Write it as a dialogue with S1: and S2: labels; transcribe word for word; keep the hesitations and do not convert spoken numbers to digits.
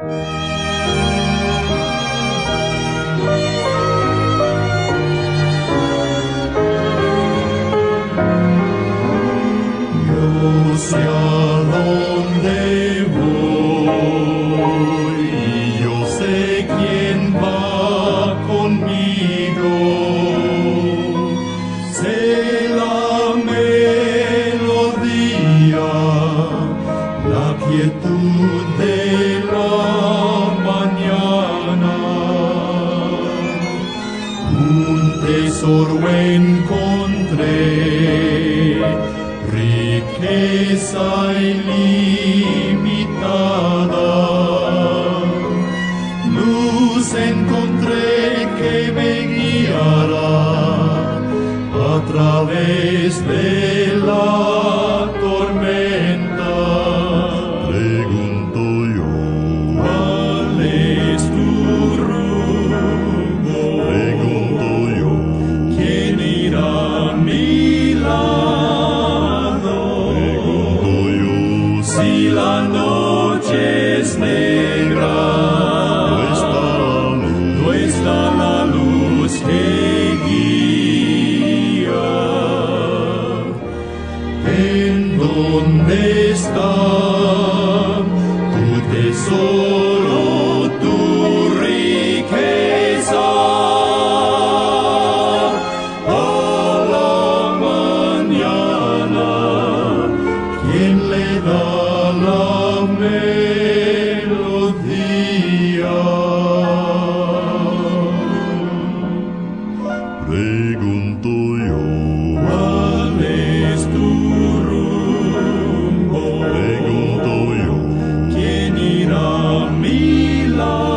S1: Yo sé a dónde voy y yo sé quién va conmigo. Sé la melodía, la quietud de la mañana. Un tesoro encontré, riqueza ilimitada. Luz encontré que me guiará a través de la tormenta.
S2: Pregunto yo,
S1: ¿cuál es tu rumbo?
S2: pregunto yo,
S1: ¿Quién irá a mi lado?
S2: pregunto yo,
S1: Si la noche es negra,
S2: no está la luz,
S1: no está la luz que guía. ¿En dónde está tu tesoro, tu riqueza? A la mañana, ¿quién le da la melodía?
S2: pregunto yo,
S1: ¿Cuál es tu rumbo?
S2: pregunto yo,
S1: ¿Quién irá a mi lado?